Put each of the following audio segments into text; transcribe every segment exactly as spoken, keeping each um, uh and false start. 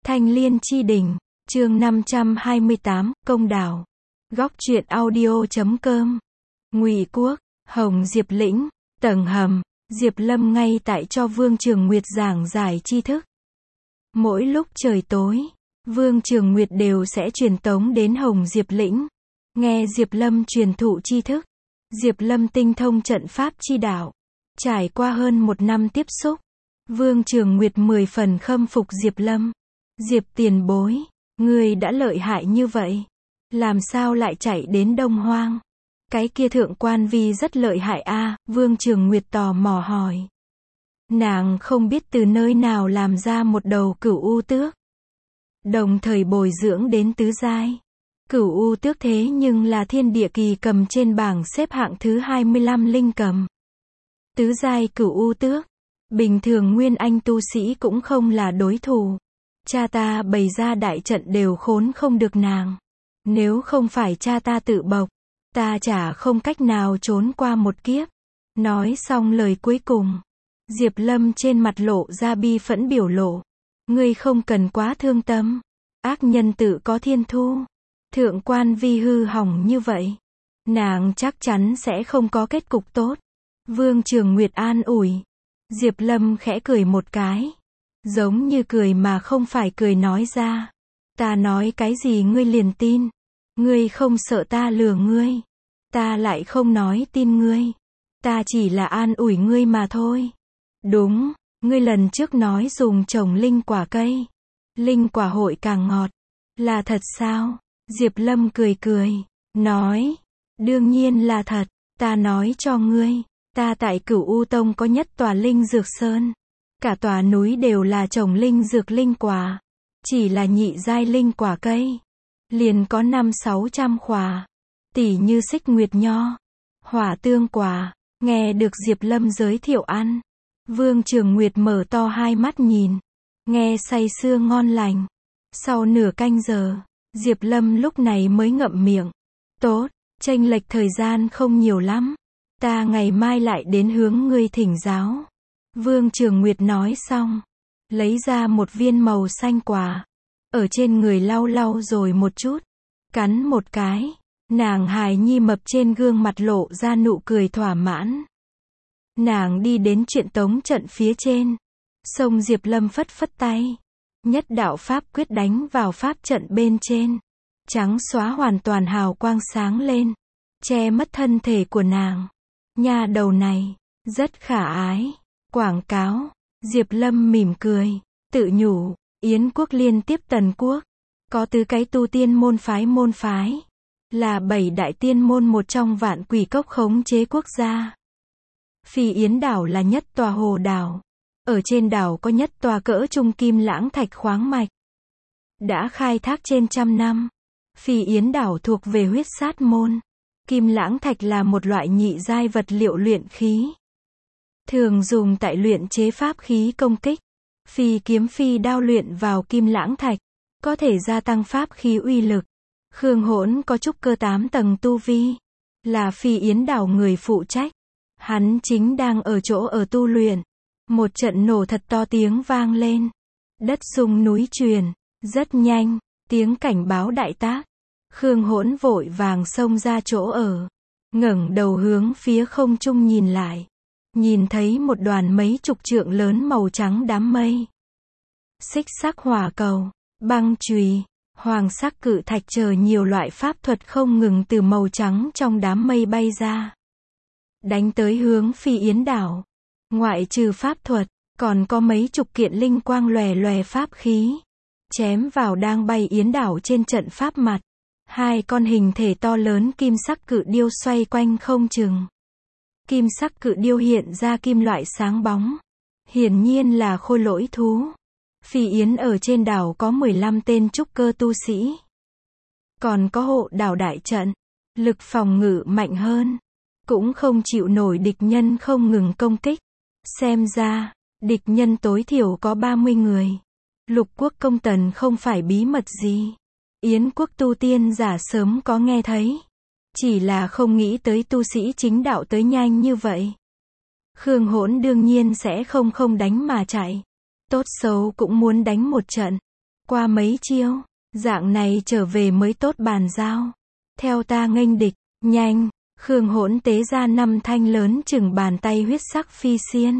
Thanh Liên Chi Đỉnh, chương năm trăm hai mươi tám, Công Đảo. Góc truyện audio chấm com. Ngụy Quốc, Hồng Diệp Lĩnh, tầng hầm, Diệp Lâm ngay tại cho Vương Trường Nguyệt giảng giải tri thức. Mỗi lúc trời tối, Vương Trường Nguyệt đều sẽ truyền tống đến Hồng Diệp Lĩnh, nghe Diệp Lâm truyền thụ tri thức. Diệp Lâm tinh thông trận pháp chi đạo. Trải qua hơn một năm tiếp xúc, Vương Trường Nguyệt mười phần khâm phục Diệp Lâm. Diệp tiền bối, ngươi đã lợi hại như vậy, làm sao lại chạy đến Đông Hoang? Cái kia thượng quan vi rất lợi hại a, à, Vương Trường Nguyệt tò mò hỏi. Nàng không biết từ nơi nào làm ra một đầu cửu u tước, đồng thời bồi dưỡng đến tứ giai. Cửu u tước thế nhưng là thiên địa kỳ cầm trên bảng xếp hạng thứ hai mươi lăm linh cầm. Tứ giai cửu u tước, bình thường nguyên anh tu sĩ cũng không là đối thủ. Cha ta bày ra đại trận đều khốn không được nàng. Nếu không phải cha ta tự bộc, ta chả không cách nào trốn qua một kiếp. Nói xong lời cuối cùng, Diệp Lâm trên mặt lộ ra bi phẫn biểu lộ. Ngươi không cần quá thương tâm. Ác nhân tự có thiên thu. Thượng quan vi hư hỏng như vậy, nàng chắc chắn sẽ không có kết cục tốt. Vương Trường Nguyệt an ủi. Diệp Lâm khẽ cười một cái, giống như cười mà không phải cười nói ra. Ta nói cái gì ngươi liền tin. Ngươi không sợ ta lừa ngươi. Ta lại không nói tin ngươi. Ta chỉ là an ủi ngươi mà thôi. Đúng, ngươi lần trước nói dùng trồng linh quả cây, linh quả hội càng ngọt. Là thật sao? Diệp Lâm cười cười, nói. Đương nhiên là thật, ta nói cho ngươi. Ta tại Cửu U Tông có nhất tòa linh dược sơn. Cả tòa núi đều là trồng linh dược linh quả. Chỉ là nhị giai linh quả cây, liền có năm sáu trăm khỏa. Tỉ như xích nguyệt nho, hỏa tương quả. Nghe được Diệp Lâm giới thiệu ăn, Vương Trường Nguyệt mở to hai mắt nhìn, nghe say sưa ngon lành. Sau nửa canh giờ, Diệp Lâm lúc này mới ngậm miệng. Tốt, chênh lệch thời gian không nhiều lắm. Ta ngày mai lại đến hướng ngươi thỉnh giáo. Vương Trường Nguyệt nói xong, lấy ra một viên màu xanh quả, ở trên người lau lau rồi một chút, cắn một cái. Nàng hài nhi mập trên gương mặt lộ ra nụ cười thỏa mãn. Nàng đi đến truyện tống trận phía trên, xông Diệp Lâm phất phất tay. Nhất đạo pháp quyết đánh vào pháp trận bên trên, trắng xóa hoàn toàn hào quang sáng lên, che mất thân thể của nàng. Nha đầu này, rất khả ái. Quảng cáo. Diệp Lâm mỉm cười, tự nhủ, Yến quốc liên tiếp Tần quốc, có tứ cái tu tiên môn phái môn phái, là bảy đại tiên môn một trong Vạn Quỷ Cốc khống chế quốc gia. Phi Yến đảo là nhất tòa hồ đảo. Ở trên đảo có nhất tòa cỡ trung kim lãng thạch khoáng mạch, đã khai thác trên trăm năm. Phi Yến đảo thuộc về huyết sát môn. Kim lãng thạch là một loại nhị giai vật liệu luyện khí, thường dùng tại luyện chế pháp khí công kích. Phi kiếm phi đao luyện vào kim lãng thạch, có thể gia tăng pháp khí uy lực. Khương Hỗn có trúc cơ tám tầng tu vi, là Phi Yến đảo người phụ trách. Hắn chính đang ở chỗ ở tu luyện. Một trận nổ thật to tiếng vang lên, đất rung núi truyền, rất nhanh, tiếng cảnh báo đại tác. Khương Hỗn vội vàng xông ra chỗ ở, ngẩng đầu hướng phía không trung nhìn lại, nhìn thấy một đoàn mấy chục trượng lớn màu trắng đám mây. Xích sắc hỏa cầu, băng chùy, hoàng sắc cự thạch chờ nhiều loại pháp thuật không ngừng từ màu trắng trong đám mây bay ra, đánh tới hướng Phi Yến đảo. Ngoại trừ pháp thuật, còn có mấy chục kiện linh quang lòe lòe pháp khí, chém vào đang bay Yến đảo trên trận pháp mặt. Hai con hình thể to lớn kim sắc cự điêu xoay quanh không chừng. Kim sắc cự điêu hiện ra kim loại sáng bóng, hiển nhiên là khôi lỗi thú. Phi Yến ở trên đảo có mười lăm tên trúc cơ tu sĩ, còn có hộ đảo đại trận, lực phòng ngự mạnh hơn, cũng không chịu nổi địch nhân không ngừng công kích. Xem ra, địch nhân tối thiểu có ba mươi người. Lục quốc công tần không phải bí mật gì. Yến quốc tu tiên giả sớm có nghe thấy, chỉ là không nghĩ tới tu sĩ chính đạo tới nhanh như vậy. Khương Hỗn đương nhiên sẽ không không đánh mà chạy, tốt xấu cũng muốn đánh một trận. Qua mấy chiêu, dạng này trở về mới tốt bàn giao. Theo ta nghênh địch, nhanh, Khương Hỗn tế ra năm thanh lớn chừng bàn tay huyết sắc phi xiên.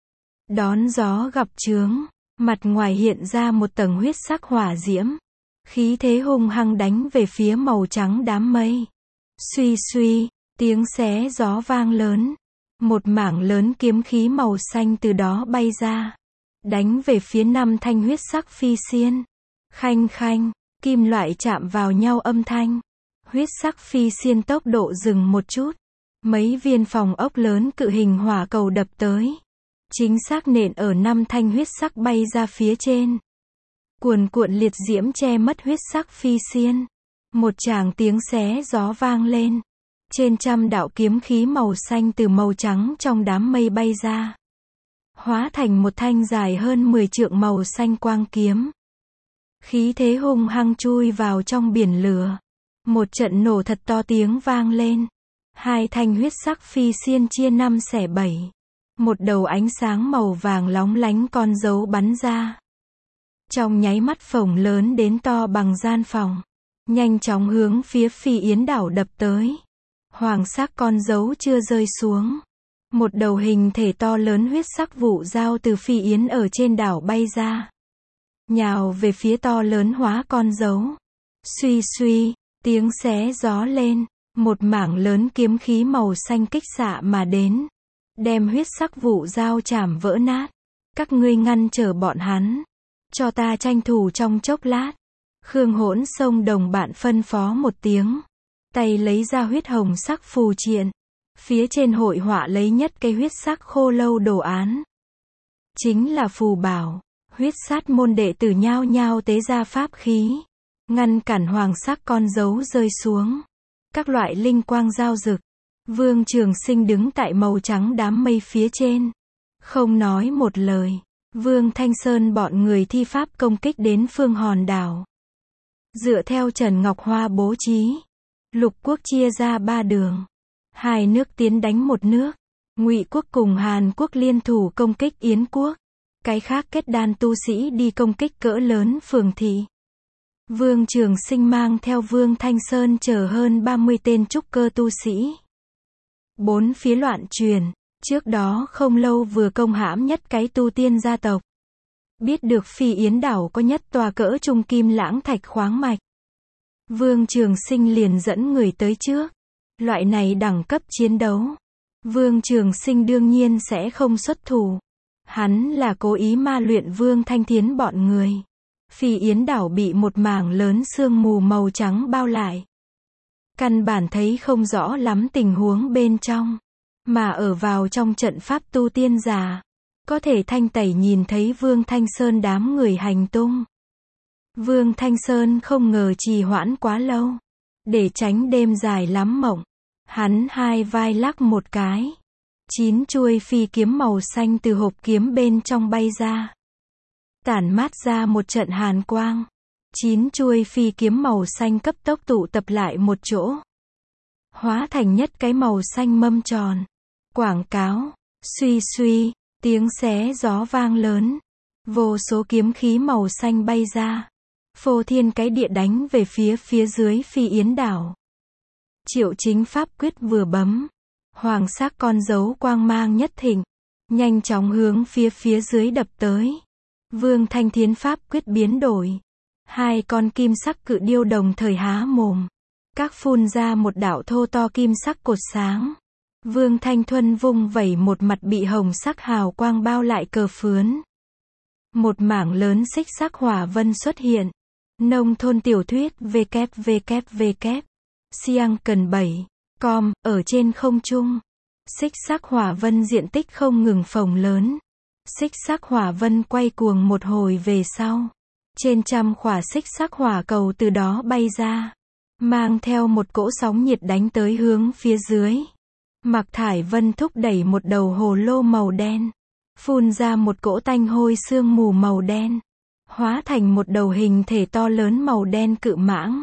Đón gió gặp chướng, mặt ngoài hiện ra một tầng huyết sắc hỏa diễm. Khí thế hung hăng đánh về phía màu trắng đám mây. Suy suy, tiếng xé gió vang lớn. Một mảng lớn kiếm khí màu xanh từ đó bay ra. Đánh về phía năm thanh huyết sắc phi xiên. Khanh khanh, kim loại chạm vào nhau âm thanh. Huyết sắc phi xiên tốc độ dừng một chút. Mấy viên phòng ốc lớn cự hình hỏa cầu đập tới. Chính xác nện ở năm thanh huyết sắc bay ra phía trên. Cuồn cuộn liệt diễm che mất huyết sắc phi xiên. Một tràng tiếng xé gió vang lên. Trên trăm đạo kiếm khí màu xanh từ màu trắng trong đám mây bay ra. Hóa thành một thanh dài hơn mười trượng màu xanh quang kiếm. Khí thế hung hăng chui vào trong biển lửa. Một trận nổ thật to tiếng vang lên. Hai thanh huyết sắc phi xiên chia năm xẻ bảy. Một đầu ánh sáng màu vàng lóng lánh con dấu bắn ra. Trong nháy mắt phồng lớn đến to bằng gian phòng. Nhanh chóng hướng phía Phi Yến đảo đập tới. Hoàng sắc con dấu chưa rơi xuống. Một đầu hình thể to lớn huyết sắc vụ dao từ Phi Yến ở trên đảo bay ra. Nhào về phía to lớn hóa con dấu. Suy suy, tiếng xé gió lên. Một mảng lớn kiếm khí màu xanh kích xạ mà đến. Đem huyết sắc vụ dao chảm vỡ nát. Các ngươi ngăn trở bọn hắn. Cho ta tranh thủ trong chốc lát. Khương Hỗn xông đồng bạn phân phó một tiếng. Tay lấy ra huyết hồng sắc phù triện. Phía trên hội họa lấy nhất cây huyết sắc khô lâu đồ án. Chính là phù bảo. Huyết sát môn đệ tử nhao nhao tế ra pháp khí. Ngăn cản hoàng sắc con dấu rơi xuống. Các loại linh quang giao rực. Vương Trường Sinh đứng tại màu trắng đám mây phía trên. Không nói một lời. Vương Thanh Sơn bọn người thi pháp công kích đến phương hòn đảo. Dựa theo Trần Ngọc Hoa bố trí. Lục quốc chia ra ba đường. Hai nước tiến đánh một nước. Ngụy quốc cùng Hàn quốc liên thủ công kích Yến quốc. Cái khác kết đan tu sĩ đi công kích cỡ lớn phường thị. Vương Trường Sinh mang theo Vương Thanh Sơn chở hơn ba mươi tên trúc cơ tu sĩ. Bốn phía loạn truyền. Trước đó không lâu vừa công hãm nhất cái tu tiên gia tộc. Biết được Phi Yến đảo có nhất tòa cỡ trung kim lãng thạch khoáng mạch. Vương Trường Sinh liền dẫn người tới trước. Loại này đẳng cấp chiến đấu. Vương Trường Sinh đương nhiên sẽ không xuất thủ. Hắn là cố ý ma luyện Vương Thanh Thiến bọn người. Phi Yến đảo bị một mảng lớn sương mù màu trắng bao lại. Căn bản thấy không rõ lắm tình huống bên trong. Mà ở vào trong trận pháp tu tiên giả. Có thể thanh tẩy nhìn thấy Vương Thanh Sơn đám người hành tung. Vương Thanh Sơn không ngờ trì hoãn quá lâu. Để tránh đêm dài lắm mộng. Hắn hai vai lắc một cái. Chín chuôi phi kiếm màu xanh từ hộp kiếm bên trong bay ra. Tản mát ra một trận hàn quang. Chín chuôi phi kiếm màu xanh cấp tốc tụ tập lại một chỗ. Hóa thành nhất cái màu xanh mâm tròn. Quảng cáo. Suy suy. Tiếng xé gió vang lớn. Vô số kiếm khí màu xanh bay ra. Phô thiên cái địa đánh về phía phía dưới Phi Yến đảo. Triệu Chính pháp quyết vừa bấm. Hoàng sắc con dấu quang mang nhất thịnh. Nhanh chóng hướng phía phía dưới đập tới. Vương Thanh Thiến pháp quyết biến đổi. Hai con kim sắc cự điêu đồng thời há mồm. Các phun ra một đạo thô to kim sắc cột sáng. Vương Thanh Thuân vung vẩy một mặt bị hồng sắc hào quang bao lại cờ phướn. Một mảng lớn xích sắc hỏa vân xuất hiện. Nông thôn tiểu thuyết vê vê vê vê Siang cần bảy com ở trên không trung. Xích sắc hỏa vân diện tích không ngừng phồng lớn. Xích sắc hỏa vân quay cuồng một hồi về sau. Trên trăm khỏa xích sắc hỏa cầu từ đó bay ra. Mang theo một cỗ sóng nhiệt đánh tới hướng phía dưới. Mạc Thải Vân thúc đẩy một đầu hồ lô màu đen. Phun ra một cỗ tanh hôi sương mù màu đen. Hóa thành một đầu hình thể to lớn màu đen cự mãng.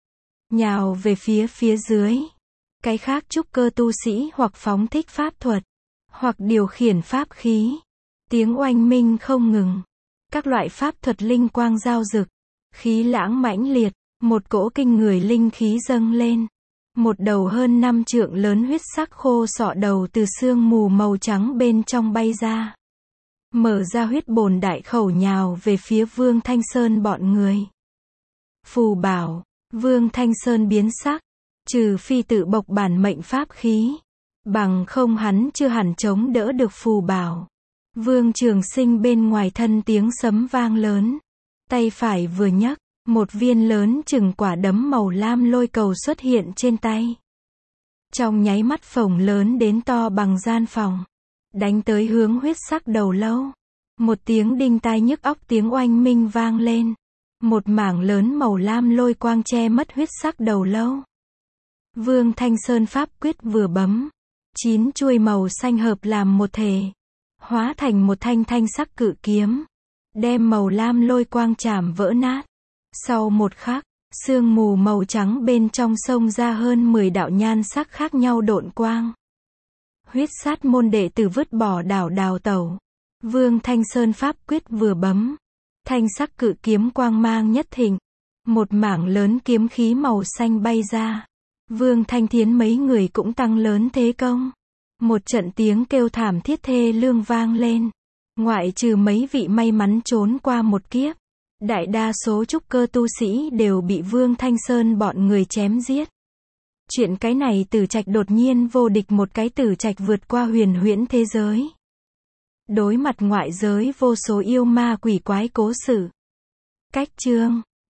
Nhào về phía phía dưới. Cái khác trúc cơ tu sĩ hoặc phóng thích pháp thuật. Hoặc điều khiển pháp khí. Tiếng oanh minh không ngừng. Các loại pháp thuật linh quang giao rực. Khí lãng mãnh liệt, một cỗ kinh người linh khí dâng lên. Một đầu hơn năm trượng lớn huyết sắc khô sọ đầu từ sương mù màu trắng bên trong bay ra. Mở ra huyết bồn đại khẩu nhào về phía Vương Thanh Sơn bọn người. Phù bảo, Vương Thanh Sơn biến sắc, trừ phi tự bộc bản mệnh pháp khí. Bằng không hắn chưa hẳn chống đỡ được phù bảo. Vương Trường Sinh bên ngoài thân tiếng sấm vang lớn. Tay phải vừa nhấc, một viên lớn chừng quả đấm màu lam lôi cầu xuất hiện trên tay. Trong nháy mắt phồng lớn đến to bằng gian phòng. Đánh tới hướng huyết sắc đầu lâu. Một tiếng đinh tai nhức óc tiếng oanh minh vang lên. Một mảng lớn màu lam lôi quang che mất huyết sắc đầu lâu. Vương Thanh Sơn pháp quyết vừa bấm. Chín chuôi màu xanh hợp làm một thể. Hóa thành một thanh thanh sắc cự kiếm. Đem màu lam lôi quang chảm vỡ nát. Sau một khắc, sương mù màu trắng bên trong xông ra hơn mười đạo nhan sắc khác nhau độn quang. Huyết sát môn đệ tử vứt bỏ đảo đào tẩu. Vương Thanh Sơn pháp quyết vừa bấm. Thanh sắc cự kiếm quang mang nhất thịnh. Một mảng lớn kiếm khí màu xanh bay ra. Vương Thanh Thiến mấy người cũng tăng lớn thế công. Một trận tiếng kêu thảm thiết thê lương vang lên. Ngoại trừ mấy vị may mắn trốn qua một kiếp. Đại đa số trúc cơ tu sĩ đều bị Vương Thanh Sơn bọn người chém giết. Chuyện cái này Tử Trạch đột nhiên vô địch một cái Tử Trạch vượt qua huyền huyễn thế giới. Đối mặt ngoại giới vô số yêu ma quỷ quái cố xử. Cách chương